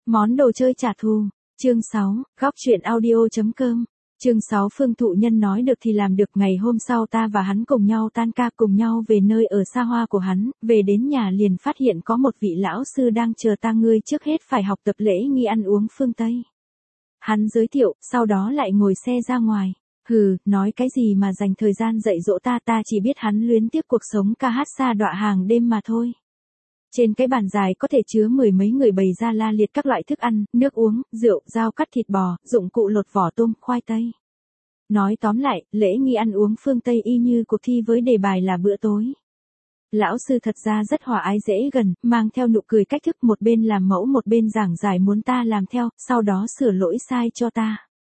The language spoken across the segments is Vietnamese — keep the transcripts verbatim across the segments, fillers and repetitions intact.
Món đồ chơi trả thù. Chương sáu, góc truyện audio.com. Chương sáu Phương Thụ Nhân nói được thì làm được. Ngày hôm sau ta và hắn cùng nhau tan ca, cùng nhau về nơi ở xa hoa của hắn, về đến nhà liền phát hiện có một vị lão sư đang chờ ta. Ngươi trước hết phải học tập lễ nghi ăn uống phương Tây. Hắn giới thiệu, sau đó lại ngồi xe ra ngoài. Hừ, nói cái gì mà dành thời gian dạy dỗ ta, ta chỉ biết hắn luyến tiếc cuộc sống ca hát xa đọa hàng đêm mà thôi. Trên cái bàn dài có thể chứa mười mấy người bày ra la liệt các loại thức ăn, nước uống, rượu, dao cắt thịt bò, dụng cụ lột vỏ tôm, khoai tây. Nói tóm lại, lễ nghi ăn uống phương Tây y như cuộc thi với đề bài là bữa tối. Lão sư thật ra rất hòa ái dễ gần, mang theo nụ cười cách thức, một bên làm mẫu một bên giảng giải muốn ta làm theo, sau đó sửa lỗi sai cho ta.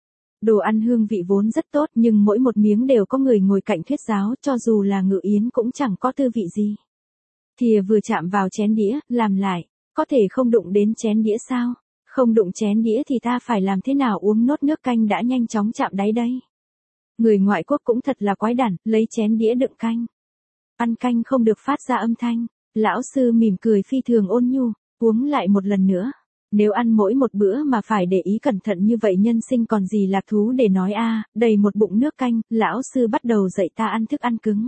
Đồ ăn hương vị vốn rất tốt nhưng mỗi một miếng đều có người ngồi cạnh thuyết giáo, cho dù là ngự yến cũng chẳng có tư vị gì. Thìa vừa chạm vào chén đĩa, làm lại, có thể không đụng đến chén đĩa sao? Không đụng chén đĩa thì ta phải làm thế nào uống nốt nước canh đã nhanh chóng chạm đáy đây? Người ngoại quốc cũng thật là quái đản, lấy chén đĩa đựng canh. Ăn canh không được phát ra âm thanh. Lão sư mỉm cười phi thường ôn nhu, uống lại một lần nữa. Nếu ăn mỗi một bữa mà phải để ý cẩn thận như vậy nhân sinh còn gì lạc thú để nói a. Đầy một bụng nước canh, lão sư bắt đầu dạy ta ăn thức ăn cứng.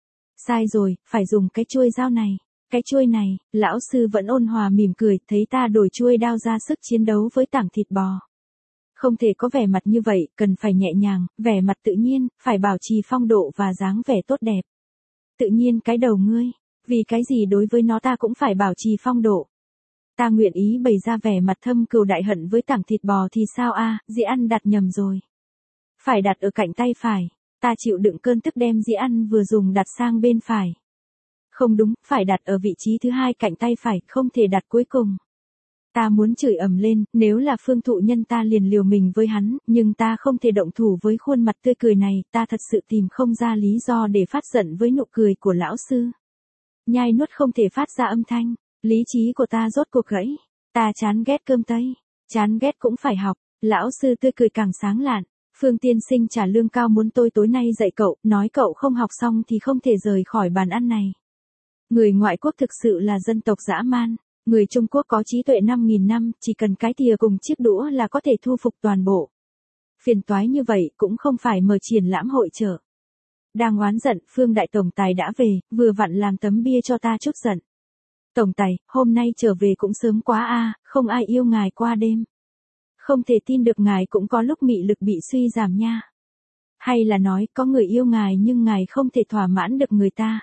Sai rồi, phải dùng cái chuôi dao này. Cái chuôi này, lão sư vẫn ôn hòa mỉm cười, thấy ta đổi chuôi đao ra sức chiến đấu với tảng thịt bò. Không thể có vẻ mặt như vậy, cần phải nhẹ nhàng, vẻ mặt tự nhiên, phải bảo trì phong độ và dáng vẻ tốt đẹp. Tự nhiên cái đầu ngươi, vì cái gì đối với nó ta cũng phải bảo trì phong độ. Ta nguyện ý bày ra vẻ mặt thâm cừu đại hận với tảng thịt bò thì sao a? Dĩa ăn đặt nhầm rồi. Phải đặt ở cạnh tay phải. Ta chịu đựng cơn tức đem dĩa ăn vừa dùng đặt sang bên phải. Không đúng, phải đặt ở vị trí thứ hai cạnh tay phải, không thể đặt cuối cùng. Ta muốn chửi ầm lên, nếu là Phương Thụ Nhân ta liền liều mình với hắn, nhưng ta không thể động thủ với khuôn mặt tươi cười này, ta thật sự tìm không ra lý do để phát giận với nụ cười của lão sư. Nhai nuốt không thể phát ra âm thanh, lý trí của ta rốt cuộc gãy. Ta chán ghét cơm Tây, chán ghét cũng phải học. Lão sư tươi cười càng sáng lạn. Phương tiên sinh trả lương cao muốn tôi tối nay dạy cậu, nói cậu không học xong thì không thể rời khỏi bàn ăn này. Người ngoại quốc thực sự là dân tộc dã man. Người Trung Quốc có trí tuệ năm nghìn năm, chỉ cần cái thìa cùng chiếc đũa là có thể thu phục toàn bộ. Phiền toái như vậy cũng không phải mở triển lãm hội chợ. Đang oán giận, Phương đại tổng tài đã về, vừa vặn làm tấm bia cho ta chút giận. Tổng tài, hôm nay trở về cũng sớm quá a, không ai yêu ngài qua đêm. Không thể tin được ngài cũng có lúc mị lực bị suy giảm nha. Hay là nói có người yêu ngài nhưng ngài không thể thỏa mãn được người ta.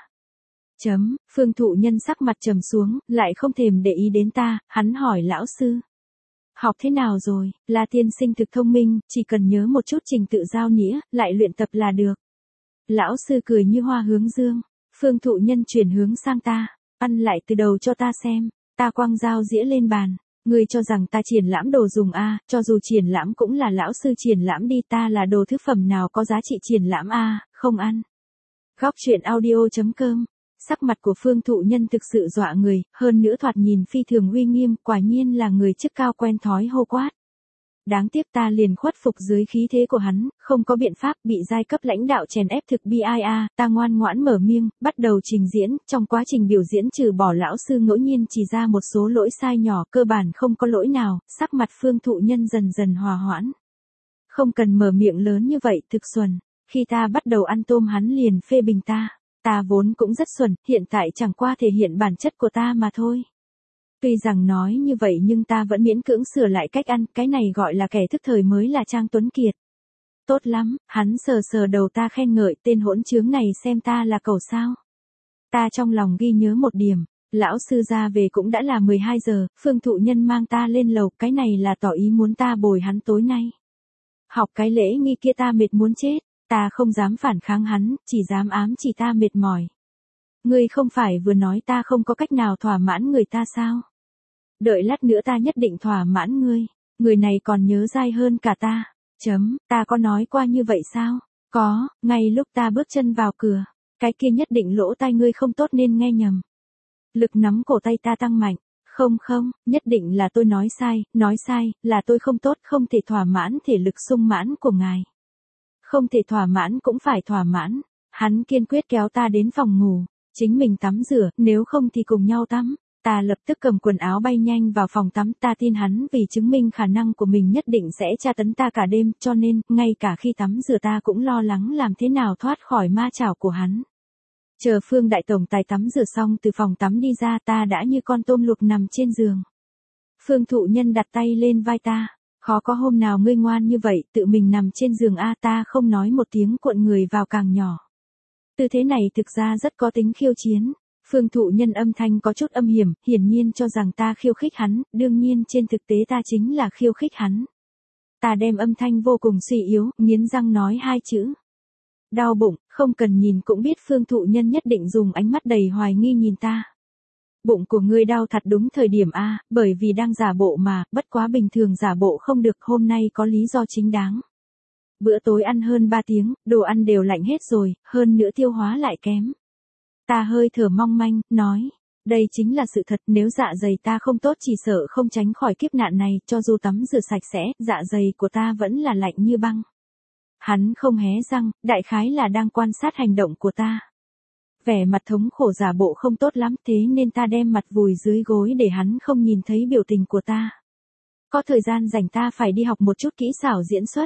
Chấm, Phương Thụ Nhân sắc mặt trầm xuống, lại không thèm để ý đến ta, hắn hỏi lão sư. Học thế nào rồi? La tiên sinh thực thông minh, chỉ cần nhớ một chút trình tự giao nghĩa, lại luyện tập là được. Lão sư cười như hoa hướng dương. Phương Thụ Nhân chuyển hướng sang ta, ăn lại từ đầu cho ta xem. Ta quăng dao dĩa lên bàn. Ngươi cho rằng ta triển lãm đồ dùng a? Cho dù triển lãm cũng là lão sư triển lãm đi, ta là đồ thứ phẩm nào có giá trị triển lãm a, không ăn. Góc truyện audio.com. Sắc mặt của Phương Thụ Nhân thực sự dọa người, hơn nữa thoạt nhìn phi thường uy nghiêm, quả nhiên là người chức cao quen thói hô quát. Đáng tiếc ta liền khuất phục dưới khí thế của hắn, không có biện pháp, bị giai cấp lãnh đạo chèn ép thực bi ai a, ta ngoan ngoãn mở miệng, bắt đầu trình diễn, trong quá trình biểu diễn trừ bỏ lão sư ngẫu nhiên chỉ ra một số lỗi sai nhỏ, cơ bản không có lỗi nào, sắc mặt Phương Thụ Nhân dần dần hòa hoãn. Không cần mở miệng lớn như vậy, thực xuẩn, khi ta bắt đầu ăn tôm hắn liền phê bình ta. Ta vốn cũng rất xuẩn, hiện tại chẳng qua thể hiện bản chất của ta mà thôi. Tuy rằng nói như vậy nhưng ta vẫn miễn cưỡng sửa lại cách ăn, cái này gọi là kẻ thức thời mới là Trang Tuấn Kiệt. Tốt lắm, hắn sờ sờ đầu ta khen ngợi, tên hỗn trướng này xem ta là cẩu sao. Ta trong lòng ghi nhớ một điểm, lão sư ra về cũng đã là mười hai giờ, Phương Thụ Nhân mang ta lên lầu, cái này là tỏ ý muốn ta bồi hắn tối nay. Học cái lễ nghi kia ta mệt muốn chết. Ta không dám phản kháng hắn, chỉ dám ám chỉ ta mệt mỏi. Ngươi không phải vừa nói ta không có cách nào thỏa mãn người ta sao? Đợi lát nữa ta nhất định thỏa mãn ngươi. Người này còn nhớ dai hơn cả ta. Chấm, ta có nói qua như vậy sao? Có, ngay lúc ta bước chân vào cửa. Cái kia nhất định lỗ tai ngươi không tốt nên nghe nhầm. Lực nắm cổ tay ta tăng mạnh. Không không, nhất định là tôi nói sai, nói sai, là tôi không tốt, không thể thỏa mãn thể lực sung mãn của ngài. Không thể thỏa mãn cũng phải thỏa mãn. Hắn kiên quyết kéo ta đến phòng ngủ. Chính mình tắm rửa, nếu không thì cùng nhau tắm. Ta lập tức cầm quần áo bay nhanh vào phòng tắm, ta tin hắn vì chứng minh khả năng của mình nhất định sẽ tra tấn ta cả đêm, cho nên, ngay cả khi tắm rửa ta cũng lo lắng làm thế nào thoát khỏi ma chảo của hắn. Chờ Phương đại tổng tài tắm rửa xong từ phòng tắm đi ra, ta đã như con tôm luộc nằm trên giường. Phương Thụ Nhân đặt tay lên vai ta, khó có hôm nào ngươi ngoan như vậy, tự mình nằm trên giường a. Ta không nói một tiếng, cuộn người vào càng nhỏ. Tư thế này thực ra rất có tính khiêu chiến. Phương Thụ Nhân âm thanh có chút âm hiểm, hiển nhiên cho rằng ta khiêu khích hắn, đương nhiên trên thực tế ta chính là khiêu khích hắn. Ta đem âm thanh vô cùng suy yếu, nghiến răng nói hai chữ. Đau bụng, không cần nhìn cũng biết Phương Thụ Nhân nhất định dùng ánh mắt đầy hoài nghi nhìn ta. Bụng của ngươi đau thật đúng thời điểm a, bởi vì đang giả bộ mà, bất quá bình thường giả bộ không được, hôm nay có lý do chính đáng. Bữa tối ăn hơn ba tiếng, đồ ăn đều lạnh hết rồi, hơn nữa tiêu hóa lại kém. Ta hơi thở mong manh, nói, đây chính là sự thật, nếu dạ dày ta không tốt chỉ sợ không tránh khỏi kiếp nạn này, cho dù tắm rửa sạch sẽ, dạ dày của ta vẫn là lạnh như băng. Hắn không hé răng, đại khái là đang quan sát hành động của ta. Vẻ mặt thống khổ giả bộ không tốt lắm, thế nên ta đem mặt vùi dưới gối để hắn không nhìn thấy biểu tình của ta. Có thời gian rảnh ta phải đi học một chút kỹ xảo diễn xuất.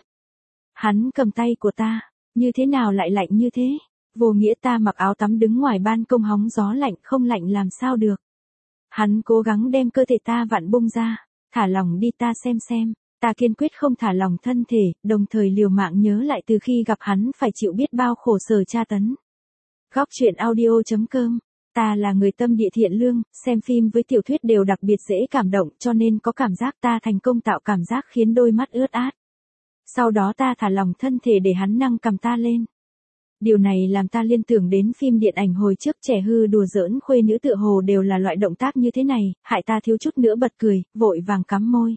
Hắn cầm tay của ta, như thế nào lại lạnh như thế? Vô nghĩa. Ta mặc áo tắm đứng ngoài ban công hóng gió lạnh, không lạnh làm sao được. Hắn cố gắng đem cơ thể ta vặn bung ra, thả lỏng đi ta xem xem. Ta kiên quyết không thả lỏng thân thể, đồng thời liều mạng nhớ lại từ khi gặp hắn phải chịu biết bao khổ sở tra tấn. Góc truyện audio chấm com. Ta là người tâm địa thiện lương, xem phim với tiểu thuyết đều đặc biệt dễ cảm động, cho nên có cảm giác ta thành công tạo cảm giác khiến đôi mắt ướt át. Sau đó ta thả lỏng thân thể để hắn nâng cầm ta lên. Điều này làm ta liên tưởng đến phim điện ảnh hồi trước, trẻ hư đùa giỡn khuê nữ tựa hồ đều là loại động tác như thế này, hại ta thiếu chút nữa bật cười, vội vàng cắm môi.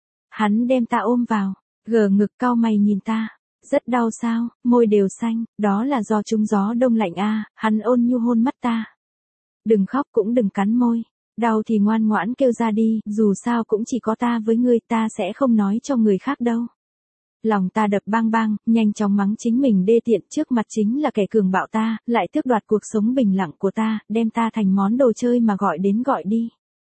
Hắn đem ta ôm vào, gờ ngực cau mày nhìn ta. Rất đau sao, môi đều xanh, đó là do trúng gió đông lạnh a. Hắn ôn nhu hôn mắt ta. Đừng khóc cũng đừng cắn môi, đau thì ngoan ngoãn kêu ra đi, dù sao cũng chỉ có ta với ngươi, ta sẽ không nói cho người khác đâu. Lòng ta đập bang bang, nhanh chóng mắng chính mình đê tiện, trước mặt chính là kẻ cường bạo ta, lại tước đoạt cuộc sống bình lặng của ta, đem ta thành món đồ chơi mà gọi đến gọi đi.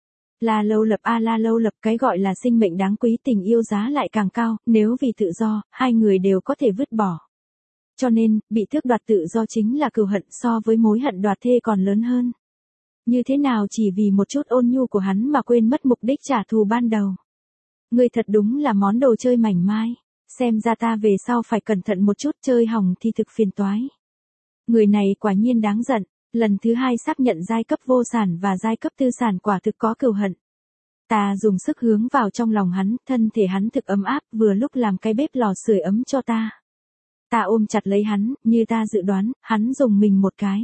La lâu lập a la lâu lập, cái gọi là sinh mệnh đáng quý, tình yêu giá lại càng cao, nếu vì tự do, hai người đều có thể vứt bỏ. Cho nên, bị tước đoạt tự do chính là cừu hận, so với mối hận đoạt thê còn lớn hơn. Như thế nào chỉ vì một chút ôn nhu của hắn mà quên mất mục đích trả thù ban đầu. Ngươi thật đúng là món đồ chơi mảnh mai, xem ra ta về sau phải cẩn thận một chút, chơi hỏng thì thực phiền toái. Người này quả nhiên đáng giận. Lần thứ hai xác nhận giai cấp vô sản và giai cấp tư sản quả thực có cừu hận. Ta dùng sức hướng vào trong lòng hắn, thân thể hắn thực ấm áp, vừa lúc làm cái bếp lò sưởi ấm cho ta. Ta ôm chặt lấy hắn, như ta dự đoán, hắn dùng mình một cái.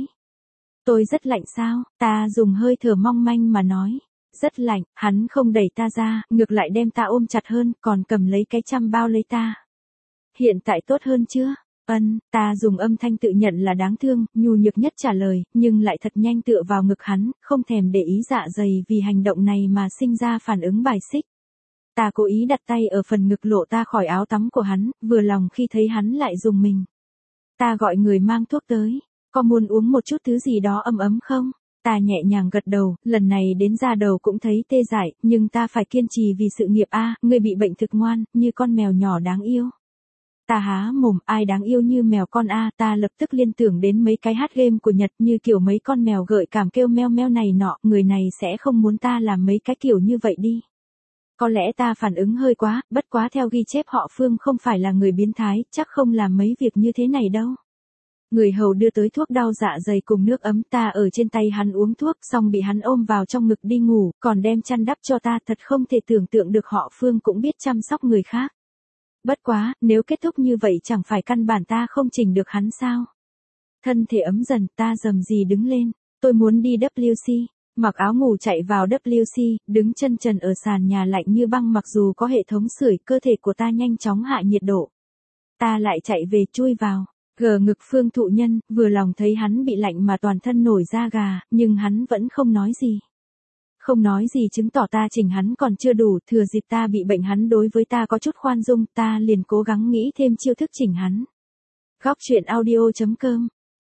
Tôi rất lạnh sao? Ta dùng hơi thở mong manh mà nói. Rất lạnh, hắn không đẩy ta ra, ngược lại đem ta ôm chặt hơn, còn cầm lấy cái chăn bao lấy ta. Hiện tại tốt hơn chưa? Ân, ta dùng âm thanh tự nhận là đáng thương, nhu nhược nhất trả lời, nhưng lại thật nhanh tựa vào ngực hắn, không thèm để ý dạ dày vì hành động này mà sinh ra phản ứng bài xích. Ta cố ý đặt tay ở phần ngực lộ ta khỏi áo tắm của hắn, vừa lòng khi thấy hắn lại dùng mình. Ta gọi người mang thuốc tới, có muốn uống một chút thứ gì đó ấm ấm không? Ta nhẹ nhàng gật đầu, lần này đến da đầu cũng thấy tê dại, nhưng ta phải kiên trì vì sự nghiệp a, ngươi bị bệnh thực ngoan, như con mèo nhỏ đáng yêu. Ta há mồm, ai đáng yêu như mèo con a, ta lập tức liên tưởng đến mấy cái hát game của Nhật, như kiểu mấy con mèo gợi cảm kêu meo meo này nọ, người này sẽ không muốn ta làm mấy cái kiểu như vậy đi. Có lẽ ta phản ứng hơi quá, bất quá theo ghi chép họ Phương không phải là người biến thái, chắc không làm mấy việc như thế này đâu. Người hầu đưa tới thuốc đau dạ dày cùng nước ấm, ta ở trên tay hắn uống thuốc, xong bị hắn ôm vào trong ngực đi ngủ, còn đem chăn đắp cho ta, thật không thể tưởng tượng được họ Phương cũng biết chăm sóc người khác. Bất quá, nếu kết thúc như vậy chẳng phải căn bản ta không chỉnh được hắn sao? Thân thể ấm dần, ta rầm rì đứng lên, tôi muốn đi W C, mặc áo ngủ chạy vào W C, đứng chân trần ở sàn nhà lạnh như băng, mặc dù có hệ thống sưởi, cơ thể của ta nhanh chóng hạ nhiệt độ. Ta lại chạy về chui vào, gờ ngực Phương Thụ Nhân, vừa lòng thấy hắn bị lạnh mà toàn thân nổi da gà, nhưng hắn vẫn không nói gì. Không nói gì chứng tỏ ta chỉnh hắn còn chưa đủ, thừa dịp ta bị bệnh hắn đối với ta có chút khoan dung, ta liền cố gắng nghĩ thêm chiêu thức chỉnh hắn. Góc truyện audio chấm com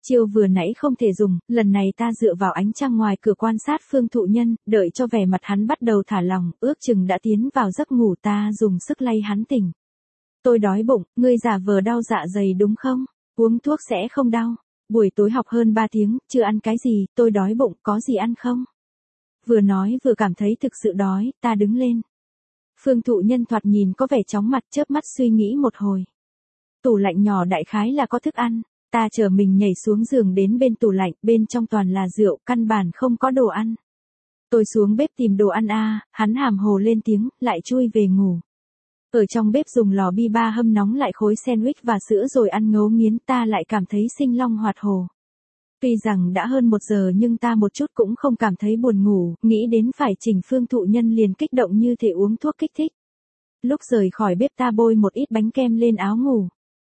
Chiêu vừa nãy không thể dùng, lần này ta dựa vào ánh trăng ngoài cửa quan sát Phương Thụ Nhân, đợi cho vẻ mặt hắn bắt đầu thả lỏng, ước chừng đã tiến vào giấc ngủ ta dùng sức lay hắn tỉnh. Tôi đói bụng, ngươi giả vờ đau dạ dày đúng không? Uống thuốc sẽ không đau. Buổi tối học hơn ba tiếng, chưa ăn cái gì, tôi đói bụng, có gì ăn không? Vừa nói vừa cảm thấy thực sự đói, ta đứng lên. Phương Thụ Nhân thoạt nhìn có vẻ chóng mặt, chớp mắt suy nghĩ một hồi. Tủ lạnh nhỏ đại khái là có thức ăn. Ta chờ mình nhảy xuống giường đến bên tủ lạnh, bên trong toàn là rượu, căn bản không có đồ ăn. Tôi xuống bếp tìm đồ ăn a, hắn hàm hồ lên tiếng, lại chui về ngủ. Ở trong bếp dùng lò bi ba hâm nóng lại khối sandwich và sữa rồi ăn ngấu nghiến, ta lại cảm thấy sinh long hoạt hồ. Tuy rằng đã hơn một giờ nhưng ta một chút cũng không cảm thấy buồn ngủ, nghĩ đến phải chỉnh Phương Thụ Nhân liền kích động như thể uống thuốc kích thích. Lúc rời khỏi bếp ta bôi một ít bánh kem lên áo ngủ.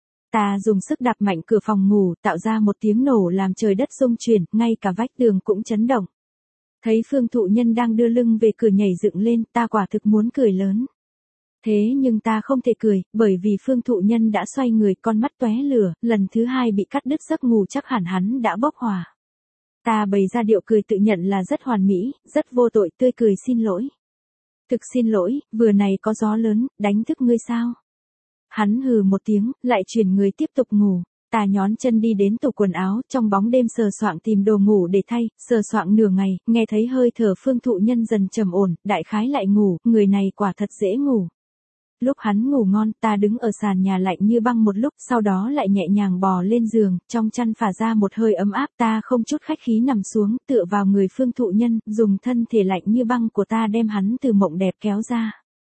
Ta dùng sức đạp mạnh cửa phòng ngủ, tạo ra một tiếng nổ làm trời đất rung chuyển, ngay cả vách tường cũng chấn động. Thấy Phương Thụ Nhân đang đưa lưng về cửa nhảy dựng lên, ta quả thực muốn cười lớn. Thế nhưng ta không thể cười, bởi vì Phương Thụ Nhân đã xoay người, con mắt tóe lửa, lần thứ hai bị cắt đứt giấc ngủ, chắc hẳn hắn đã bốc hỏa. Ta bày ra điệu cười tự nhận là rất hoàn mỹ, rất vô tội, tươi cười xin lỗi. Thực xin lỗi, vừa này có gió lớn, đánh thức ngươi sao? Hắn hừ một tiếng, lại chuyển người tiếp tục ngủ. Ta nhón chân đi đến tủ quần áo, trong bóng đêm sờ soạng tìm đồ ngủ để thay, sờ soạng nửa ngày, nghe thấy hơi thở Phương Thụ Nhân dần trầm ổn, đại khái lại ngủ, người này quả thật dễ ngủ. Lúc hắn ngủ ngon, ta đứng ở sàn nhà lạnh như băng một lúc, sau đó lại nhẹ nhàng bò lên giường, trong chăn phả ra một hơi ấm áp, ta không chút khách khí nằm xuống, tựa vào người Phương Thụ Nhân, dùng thân thể lạnh như băng của ta đem hắn từ mộng đẹp kéo ra.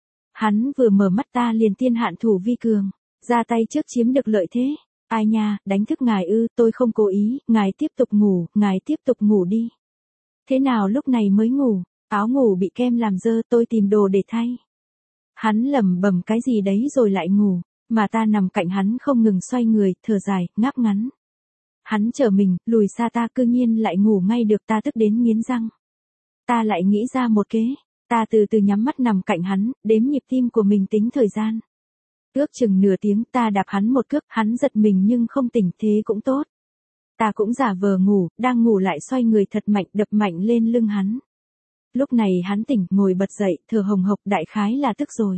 Hắn vừa mở mắt ta liền tiên hạn thủ vi cường, ra tay trước chiếm được lợi thế. Ai nha, đánh thức ngài ư, tôi không cố ý, ngài tiếp tục ngủ, ngài tiếp tục ngủ đi. Thế nào lúc này mới ngủ, áo ngủ bị kem làm dơ, tôi tìm đồ để thay. Hắn lẩm bẩm cái gì đấy rồi lại ngủ, mà ta nằm cạnh hắn không ngừng xoay người, thở dài, ngáp ngắn. Hắn trở mình, lùi xa ta, cư nhiên lại ngủ ngay được, ta tức đến nghiến răng. Ta lại nghĩ ra một kế. Ta từ từ nhắm mắt nằm cạnh hắn, đếm nhịp tim của mình tính thời gian. Ước chừng nửa tiếng ta đạp hắn một cước, hắn giật mình nhưng không tỉnh, thế cũng tốt. Ta cũng giả vờ ngủ, đang ngủ lại xoay người thật mạnh, đập mạnh lên lưng hắn. Lúc này hắn tỉnh, ngồi bật dậy, thở hồng hộc, đại khái là tức rồi.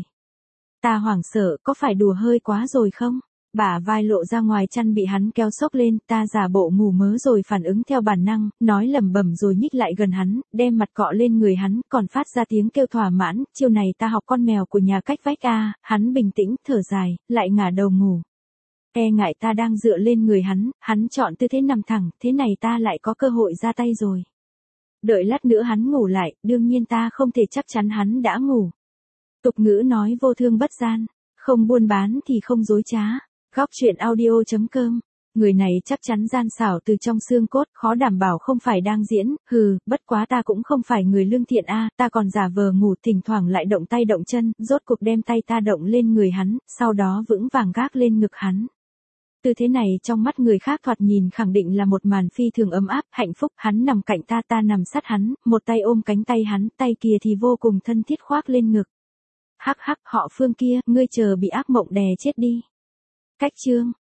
Ta hoảng sợ, có phải đùa hơi quá rồi không? Bả vai lộ ra ngoài chăn bị hắn kéo xốc lên, ta giả bộ ngủ mớ rồi phản ứng theo bản năng, nói lẩm bẩm rồi nhích lại gần hắn, đem mặt cọ lên người hắn, còn phát ra tiếng kêu thỏa mãn, chiêu này ta học con mèo của nhà cách vách a. Hắn bình tĩnh, thở dài, lại ngả đầu ngủ. E ngại ta đang dựa lên người hắn, hắn chọn tư thế nằm thẳng, thế này ta lại có cơ hội ra tay rồi. Đợi lát nữa hắn ngủ lại, đương nhiên ta không thể chắc chắn hắn đã ngủ. Tục ngữ nói vô thương bất gian, không buôn bán thì không dối trá. Góc truyện audio chấm com. Người này chắc chắn gian xảo từ trong xương cốt, khó đảm bảo không phải đang diễn, hừ, bất quá ta cũng không phải người lương thiện a, ta còn giả vờ ngủ, thỉnh thoảng lại động tay động chân, rốt cục đem tay ta động lên người hắn, sau đó vững vàng gác lên ngực hắn. Tư thế này trong mắt người khác thoạt nhìn khẳng định là một màn phi thường ấm áp, hạnh phúc, hắn nằm cạnh ta, ta nằm sát hắn, một tay ôm cánh tay hắn, tay kia thì vô cùng thân thiết khoác lên ngực. Hắc hắc, họ Phương kia, ngươi chờ bị ác mộng đè chết đi. Cách chương